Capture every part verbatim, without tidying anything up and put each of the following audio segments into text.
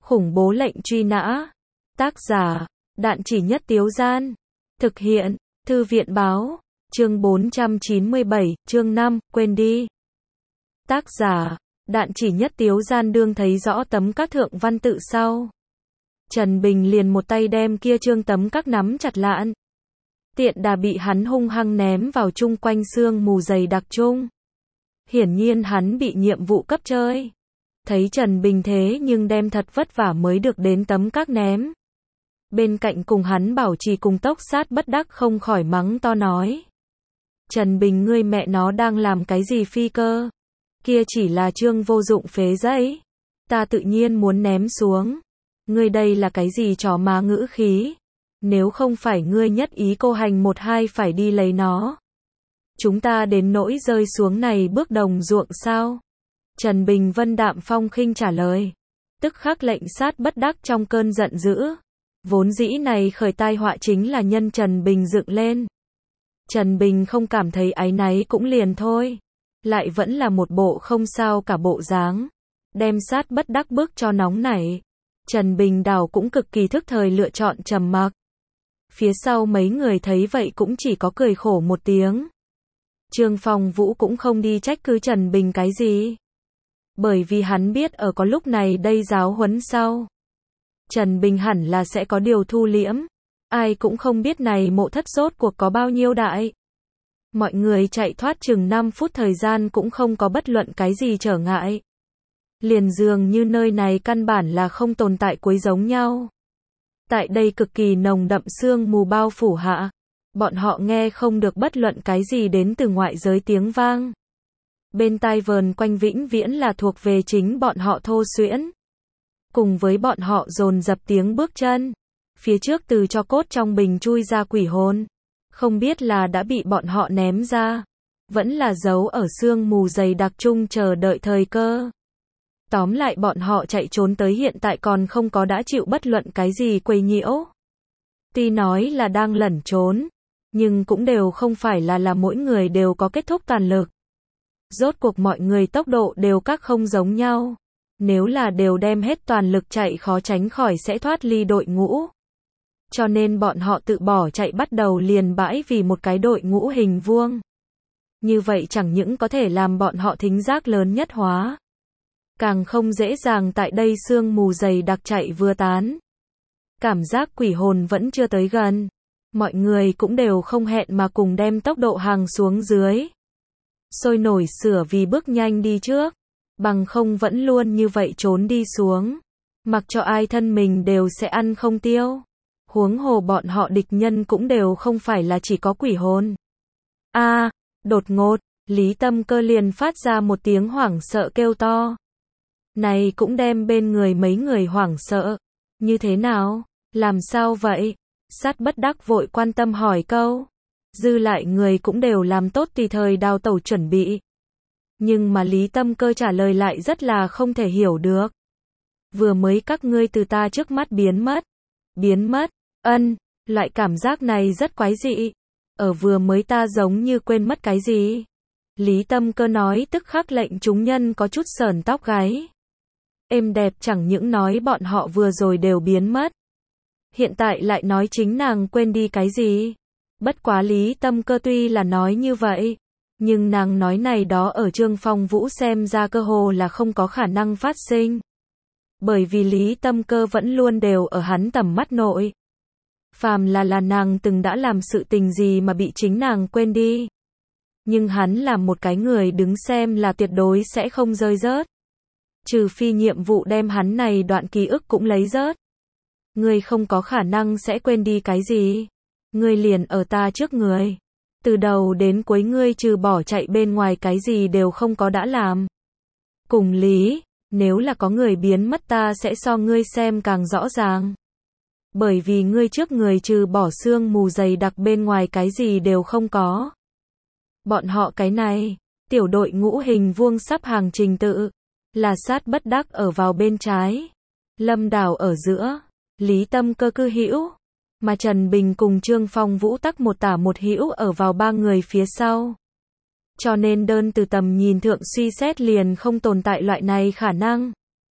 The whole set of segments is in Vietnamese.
Khủng bố lệnh truy nã. Tác giả, Đạn Chỉ Nhất Tiếu Gian. Thực hiện, Thư viện Báo. Chương bốn trăm chín mươi bảy, chương năm, quên đi. Tác giả, Đạn Chỉ Nhất Tiếu Gian. Đương thấy rõ tấm các thượng văn tự sau, Trần Bình liền một tay đem kia trương tấm các nắm chặt lạn. Tiện đà bị hắn hung hăng ném vào chung quanh sương mù dày đặc chung. Hiển nhiên hắn bị nhiệm vụ cấp chơi. Thấy Trần Bình thế nhưng đem thật vất vả mới được đến tấm các ném. Bên cạnh cùng hắn bảo trì cùng tốc sát bất đắc không khỏi mắng to nói. Trần Bình, ngươi mẹ nó đang làm cái gì phi cơ? Kia chỉ là trương vô dụng phế giấy. Ta tự nhiên muốn ném xuống. Ngươi đây là cái gì trò má ngữ khí? Nếu không phải ngươi nhất ý cô hành một hai phải đi lấy nó. Chúng ta đến nỗi rơi xuống này bước đồng ruộng sao? Trần Bình vân đạm phong khinh trả lời. Tức khắc lệnh sát bất đắc trong cơn giận dữ. Vốn dĩ này khởi tai họa chính là nhân Trần Bình dựng lên. Trần Bình không cảm thấy áy náy cũng liền thôi. Lại vẫn là một bộ không sao cả bộ dáng. Đem sát bất đắc bước cho nóng nảy. Trần Bình đảo cũng cực kỳ thức thời lựa chọn trầm mặc. Phía sau mấy người thấy vậy cũng chỉ có cười khổ một tiếng. Trương Phong Vũ cũng không đi trách cứ Trần Bình cái gì. Bởi vì hắn biết ở có lúc này đây giáo huấn sau. Trần Bình hẳn là sẽ có điều thu liễm. Ai cũng không biết này mộ thất rốt cuộc có bao nhiêu đại. Mọi người chạy thoát chừng năm phút thời gian cũng không có bất luận cái gì trở ngại. Liền dường như nơi này căn bản là không tồn tại cuối giống nhau. Tại đây cực kỳ nồng đậm sương mù bao phủ hạ. Bọn họ nghe không được bất luận cái gì đến từ ngoại giới tiếng vang. Bên tai vờn quanh vĩnh viễn là thuộc về chính bọn họ thô xuyễn. Cùng với bọn họ dồn dập tiếng bước chân. Phía trước từ cho cốt trong bình chui ra quỷ hồn. Không biết là đã bị bọn họ ném ra. Vẫn là giấu ở sương mù dày đặc chung chờ đợi thời cơ. Tóm lại bọn họ chạy trốn tới hiện tại còn không có đã chịu bất luận cái gì quấy nhiễu. Tuy nói là đang lẩn trốn. Nhưng cũng đều không phải là là mỗi người đều có kết thúc toàn lực. Rốt cuộc mọi người tốc độ đều các không giống nhau. Nếu là đều đem hết toàn lực chạy khó tránh khỏi sẽ thoát ly đội ngũ. Cho nên bọn họ tự bỏ chạy bắt đầu liền bãi vì một cái đội ngũ hình vuông. Như vậy chẳng những có thể làm bọn họ thính giác lớn nhất hóa. Càng không dễ dàng tại đây sương mù dày đặc chạy vừa tán. Cảm giác quỷ hồn vẫn chưa tới gần. Mọi người cũng đều không hẹn mà cùng đem tốc độ hàng xuống dưới. Sôi nổi sửa vì bước nhanh đi trước. Bằng không vẫn luôn như vậy trốn đi xuống. Mặc cho ai thân mình đều sẽ ăn không tiêu. Huống hồ bọn họ địch nhân cũng đều không phải là chỉ có quỷ hồn. A, à, đột ngột, Lý Tâm Cơ liền phát ra một tiếng hoảng sợ kêu to. Này cũng đem bên người mấy người hoảng sợ. Như thế nào? Làm sao vậy? Sát bất đắc vội quan tâm hỏi câu. Dư lại người cũng đều làm tốt tùy thời đào tẩu chuẩn bị. Nhưng mà Lý Tâm Cơ trả lời lại rất là không thể hiểu được. Vừa mới các ngươi từ ta trước mắt biến mất. Biến mất, ân, loại cảm giác này rất quái dị. Ở vừa mới ta giống như quên mất cái gì. Lý Tâm Cơ nói tức khắc lệnh chúng nhân có chút sởn tóc gáy. Êm đẹp chẳng những nói bọn họ vừa rồi đều biến mất. Hiện tại lại nói chính nàng quên đi cái gì. Bất quá Lý Tâm Cơ tuy là nói như vậy. Nhưng nàng nói này đó ở Trương Phong Vũ xem ra cơ hồ là không có khả năng phát sinh. Bởi vì Lý Tâm Cơ vẫn luôn đều ở hắn tầm mắt nội. Phàm là là nàng từng đã làm sự tình gì mà bị chính nàng quên đi. Nhưng hắn là một cái người đứng xem là tuyệt đối sẽ không rơi rớt. Trừ phi nhiệm vụ đem hắn này đoạn ký ức cũng lấy rớt. Ngươi không có khả năng sẽ quên đi cái gì. Ngươi liền ở ta trước người. Từ đầu đến cuối ngươi trừ bỏ chạy bên ngoài cái gì đều không có đã làm. Cùng lý, nếu là có người biến mất ta sẽ so ngươi xem càng rõ ràng. Bởi vì ngươi trước người trừ bỏ sương mù dày đặc bên ngoài cái gì đều không có. Bọn họ cái này, tiểu đội ngũ hình vuông sắp hàng trình tự, là sát bất đắc ở vào bên trái. Lâm Đào ở giữa, Lý Tâm Cơ cư hữu. Mà Trần Bình cùng Trương Phong Vũ tắc một tả một hữu ở vào ba người phía sau. Cho nên đơn từ tầm nhìn thượng suy xét liền không tồn tại loại này khả năng.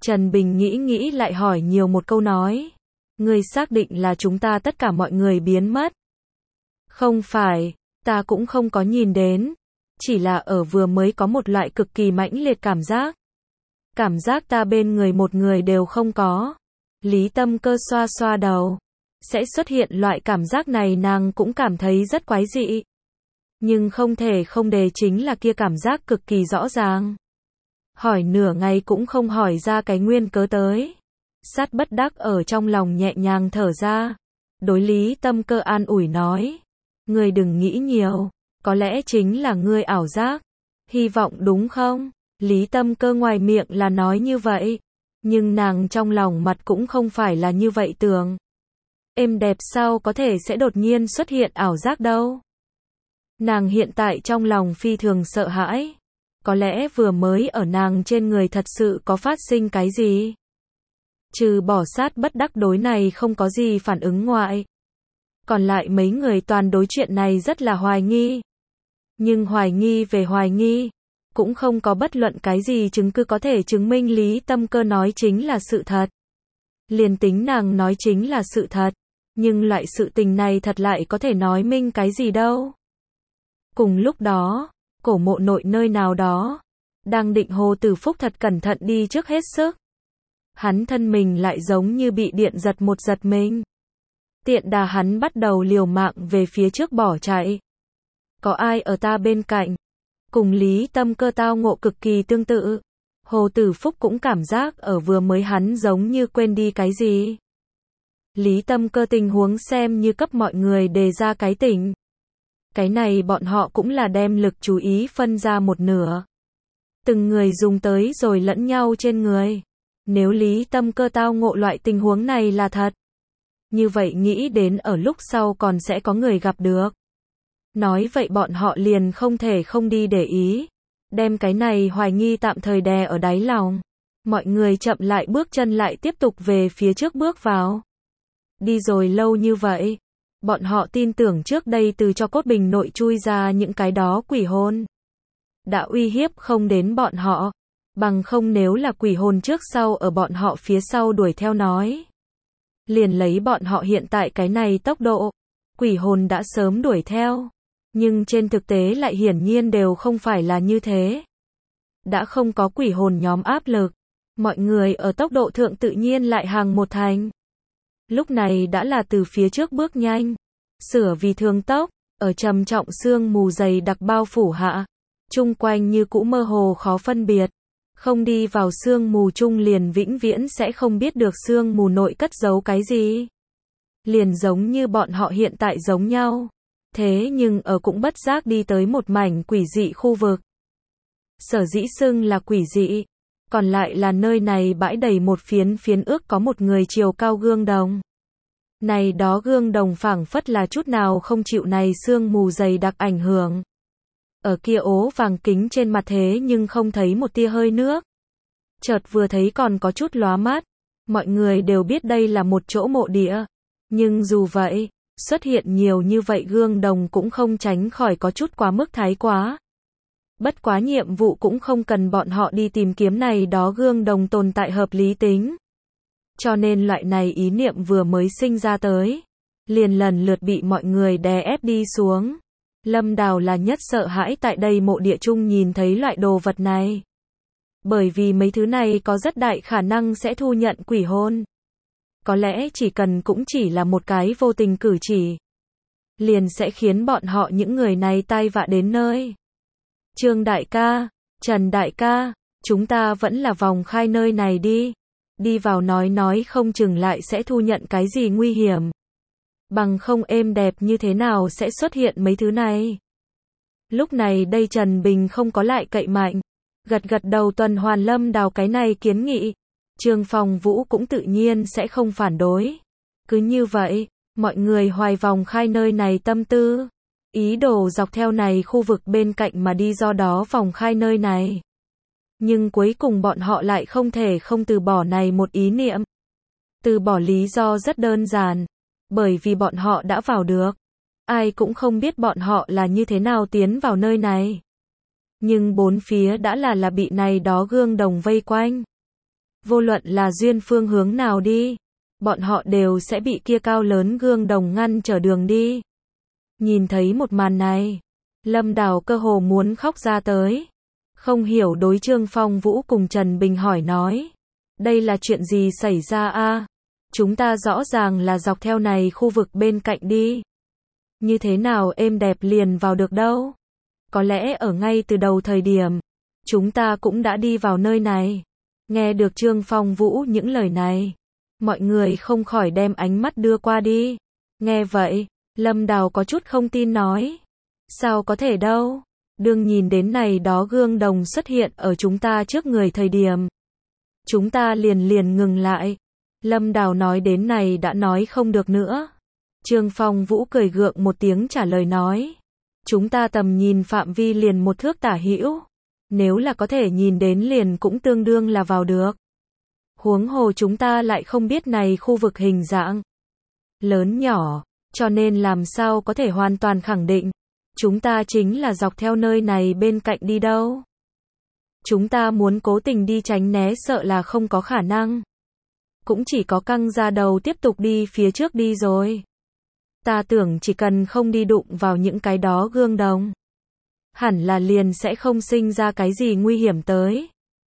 Trần Bình nghĩ nghĩ lại hỏi nhiều một câu nói. Ngươi xác định là chúng ta tất cả mọi người biến mất? Không phải, ta cũng không có nhìn đến. Chỉ là ở vừa mới có một loại cực kỳ mãnh liệt cảm giác. Cảm giác ta bên người một người đều không có. Lý Tâm Cơ xoa xoa đầu. Sẽ xuất hiện loại cảm giác này nàng cũng cảm thấy rất quái dị. Nhưng không thể không đề chính là kia cảm giác cực kỳ rõ ràng. Hỏi nửa ngày cũng không hỏi ra cái nguyên cớ tới. Sát bất đắc ở trong lòng nhẹ nhàng thở ra. Đối Lý Tâm Cơ an ủi nói. Ngươi đừng nghĩ nhiều. Có lẽ chính là ngươi ảo giác. Hy vọng đúng không? Lý Tâm Cơ ngoài miệng là nói như vậy. Nhưng nàng trong lòng mặt cũng không phải là như vậy tưởng. Êm đẹp sao có thể sẽ đột nhiên xuất hiện ảo giác đâu. Nàng hiện tại trong lòng phi thường sợ hãi. Có lẽ vừa mới ở nàng trên người thật sự có phát sinh cái gì. Trừ bỏ sát bất đắc đối này không có gì phản ứng ngoại. Còn lại mấy người toàn đối chuyện này rất là hoài nghi. Nhưng hoài nghi về hoài nghi. Cũng không có bất luận cái gì chứng cứ có thể chứng minh Lý Tâm Cơ nói chính là sự thật. Liền tính nàng nói chính là sự thật. Nhưng loại sự tình này thật lại có thể nói minh cái gì đâu. Cùng lúc đó, cổ mộ nội nơi nào đó, đang định Hồ Tử Phúc thật cẩn thận đi trước hết sức. Hắn thân mình lại giống như bị điện giật một giật mình. Tiện đà hắn bắt đầu liều mạng về phía trước bỏ chạy. Có ai ở ta bên cạnh? Cùng Lý Tâm Cơ tao ngộ cực kỳ tương tự. Hồ Tử Phúc cũng cảm giác ở vừa mới hắn giống như quên đi cái gì. Lý Tâm Cơ tình huống xem như cấp mọi người đề ra cái tỉnh. Cái này bọn họ cũng là đem lực chú ý phân ra một nửa. Từng người dùng tới rồi lẫn nhau trên người. Nếu Lý Tâm Cơ tao ngộ loại tình huống này là thật. Như vậy nghĩ đến ở lúc sau còn sẽ có người gặp được. Nói vậy bọn họ liền không thể không đi để ý. Đem cái này hoài nghi tạm thời đè ở đáy lòng. Mọi người chậm lại bước chân lại tiếp tục về phía trước bước vào. Đi rồi lâu như vậy. Bọn họ tin tưởng trước đây từ cho cốt bình nội chui ra những cái đó quỷ hồn. Đã uy hiếp không đến bọn họ. Bằng không nếu là quỷ hồn trước sau ở bọn họ phía sau đuổi theo nói. Liền lấy bọn họ hiện tại cái này tốc độ. Quỷ hồn đã sớm đuổi theo. Nhưng trên thực tế lại hiển nhiên đều không phải là như thế. Đã không có quỷ hồn nhóm áp lực. Mọi người ở tốc độ thượng tự nhiên lại hàng một thành. Lúc này đã là từ phía trước bước nhanh. Sửa vì thường tốc. Ở trầm trọng sương mù dày đặc bao phủ hạ. Chung quanh như cũ mơ hồ khó phân biệt. Không đi vào sương mù chung liền vĩnh viễn sẽ không biết được sương mù nội cất giấu cái gì. Liền giống như bọn họ hiện tại giống nhau. Thế nhưng ở cũng bất giác đi tới một mảnh quỷ dị khu vực. Sở dĩ xưng là quỷ dị. Còn lại là nơi này bãi đầy một phiến phiến ước có một người chiều cao gương đồng. Này đó gương đồng phảng phất là chút nào không chịu này sương mù dày đặc ảnh hưởng. Ở kia ố vàng kính trên mặt thế nhưng không thấy một tia hơi nước. Chợt vừa thấy còn có chút lóa mắt. Mọi người đều biết đây là một chỗ mộ địa. Nhưng dù vậy, xuất hiện nhiều như vậy gương đồng cũng không tránh khỏi có chút quá mức thái quá. Bất quá nhiệm vụ cũng không cần bọn họ đi tìm kiếm này đó gương đồng tồn tại hợp lý tính. Cho nên loại này ý niệm vừa mới sinh ra tới. Liền lần lượt bị mọi người đè ép đi xuống. Lâm Đào là nhất sợ hãi tại đây mộ địa chung nhìn thấy loại đồ vật này. Bởi vì mấy thứ này có rất đại khả năng sẽ thu nhận quỷ hồn. Có lẽ chỉ cần cũng chỉ là một cái vô tình cử chỉ. Liền sẽ khiến bọn họ những người này tai vạ đến nơi. Trương đại ca, Trần đại ca, chúng ta vẫn là vòng khai nơi này đi. Đi vào nói nói không chừng lại sẽ thu nhận cái gì nguy hiểm. Bằng không êm đẹp như thế nào sẽ xuất hiện mấy thứ này. Lúc này đây Trần Bình không có lại cậy mạnh. Gật gật đầu tuần hoàn Lâm Đào cái này kiến nghị. Trương Phong Vũ cũng tự nhiên sẽ không phản đối. Cứ như vậy, mọi người hoài vòng khai nơi này tâm tư. Ý đồ dọc theo này khu vực bên cạnh mà đi do đó vòng khai nơi này. Nhưng cuối cùng bọn họ lại không thể không từ bỏ này một ý niệm. Từ bỏ lý do rất đơn giản. Bởi vì bọn họ đã vào được. Ai cũng không biết bọn họ là như thế nào tiến vào nơi này. Nhưng bốn phía đã là là bị này đó gương đồng vây quanh. Vô luận là duyên phương hướng nào đi, bọn họ đều sẽ bị kia cao lớn gương đồng ngăn trở đường đi. Nhìn thấy một màn này, Lâm Đào cơ hồ muốn khóc ra tới. Không hiểu đối Trương Phong Vũ cùng Trần Bình hỏi nói. Đây là chuyện gì xảy ra a? Chúng ta rõ ràng là dọc theo này khu vực bên cạnh đi. Như thế nào êm đẹp liền vào được đâu? Có lẽ ở ngay từ đầu thời điểm, chúng ta cũng đã đi vào nơi này. Nghe được Trương Phong Vũ những lời này, mọi người không khỏi đem ánh mắt đưa qua đi. Nghe vậy, Lâm Đào có chút không tin nói. Sao có thể đâu? Đương nhìn đến này đó gương đồng xuất hiện ở chúng ta trước người thời điểm. Chúng ta liền liền ngừng lại. Lâm Đào nói đến này đã nói không được nữa. Trương Phong Vũ cười gượng một tiếng trả lời nói. Chúng ta tầm nhìn phạm vi liền một thước tả hữu. Nếu là có thể nhìn đến liền cũng tương đương là vào được. Huống hồ chúng ta lại không biết này khu vực hình dạng lớn nhỏ, cho nên làm sao có thể hoàn toàn khẳng định. Chúng ta chính là dọc theo nơi này bên cạnh đi đâu. Chúng ta muốn cố tình đi tránh né sợ là không có khả năng. Cũng chỉ có căng ra đầu tiếp tục đi phía trước đi rồi. Ta tưởng chỉ cần không đi đụng vào những cái đó gương đồng, hẳn là liền sẽ không sinh ra cái gì nguy hiểm tới.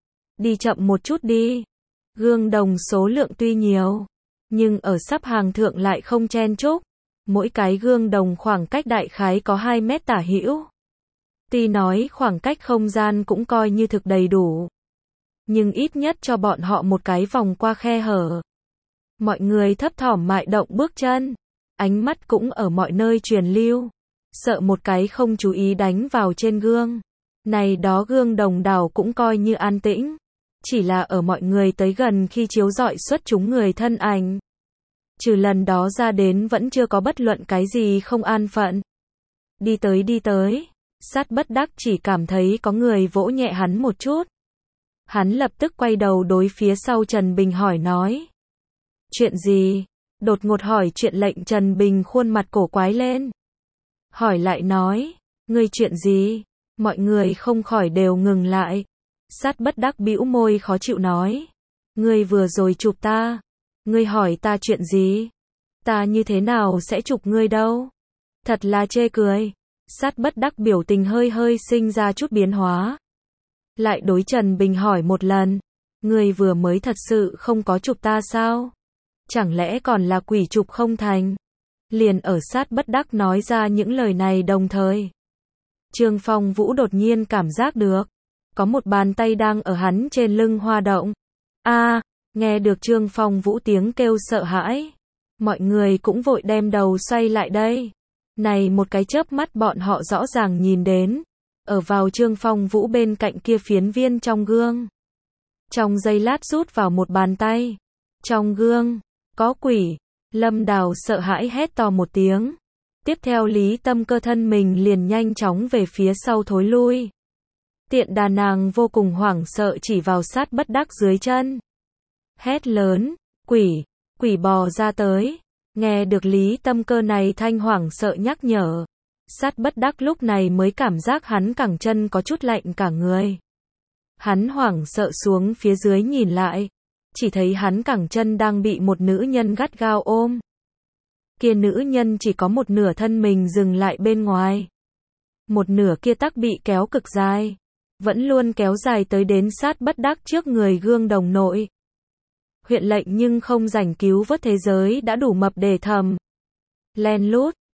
Đi chậm một chút đi. Gương đồng số lượng tuy nhiều, nhưng ở sắp hàng thượng lại không chen chúc. Mỗi cái gương đồng khoảng cách đại khái có hai mét tả hữu. Tuy nói khoảng cách không gian cũng coi như thực đầy đủ, nhưng ít nhất cho bọn họ một cái vòng qua khe hở. Mọi người thấp thỏm mại động bước chân, ánh mắt cũng ở mọi nơi truyền lưu, sợ một cái không chú ý đánh vào trên gương. Này đó gương đồng đảo cũng coi như an tĩnh, chỉ là ở mọi người tới gần khi chiếu rọi xuất chúng người thân ảnh. Trừ lần đó ra đến vẫn chưa có bất luận cái gì không an phận. Đi tới đi tới, Sát Bất Đắc chỉ cảm thấy có người vỗ nhẹ hắn một chút. Hắn lập tức quay đầu đối phía sau Trần Bình hỏi nói. Chuyện gì? Đột ngột hỏi chuyện lệnh Trần Bình khuôn mặt cổ quái lên. Hỏi lại nói, ngươi chuyện gì? Mọi người không khỏi đều ngừng lại. Sát Bất Đắc bĩu môi khó chịu nói. Ngươi vừa rồi chụp ta. Ngươi hỏi ta chuyện gì? Ta như thế nào sẽ chụp ngươi đâu? Thật là chê cười. Sát Bất Đắc biểu tình hơi hơi sinh ra chút biến hóa. Lại đối Trần Bình hỏi một lần. Ngươi vừa mới thật sự không có chụp ta sao? Chẳng lẽ còn là quỷ chụp không thành? Liền ở Sát Bất Đắc nói ra những lời này đồng thời. Trương Phong Vũ đột nhiên cảm giác được. Có một bàn tay đang ở hắn trên lưng hoa động. A, nghe được Trương Phong Vũ tiếng kêu sợ hãi. Mọi người cũng vội đem đầu xoay lại đây. Này một cái chớp mắt bọn họ rõ ràng nhìn đến. Ở vào Trương Phong Vũ bên cạnh kia phiến viên trong gương. Trong giây lát rút vào một bàn tay. Trong gương, có quỷ. Lâm Đào sợ hãi hét to một tiếng. Tiếp theo Lý Tâm Cơ thân mình liền nhanh chóng về phía sau thối lui. Tiện đà nàng vô cùng hoảng sợ chỉ vào Sát Bất Đắc dưới chân. Hét lớn, quỷ, quỷ bò ra tới. Nghe được Lý Tâm Cơ này thanh hoảng sợ nhắc nhở. Sát Bất Đắc lúc này mới cảm giác hắn cẳng chân có chút lạnh cả người. Hắn hoảng sợ xuống phía dưới nhìn lại. Chỉ thấy hắn cẳng chân đang bị một nữ nhân gắt gao ôm. Kia nữ nhân chỉ có một nửa thân mình dừng lại bên ngoài. Một nửa kia tắc bị kéo cực dài. Vẫn luôn kéo dài tới đến Sát Bất Đắc trước người gương đồng nội. Huyện lệnh nhưng không rảnh cứu vớt thế giới đã đủ mập để thầm. Len lút,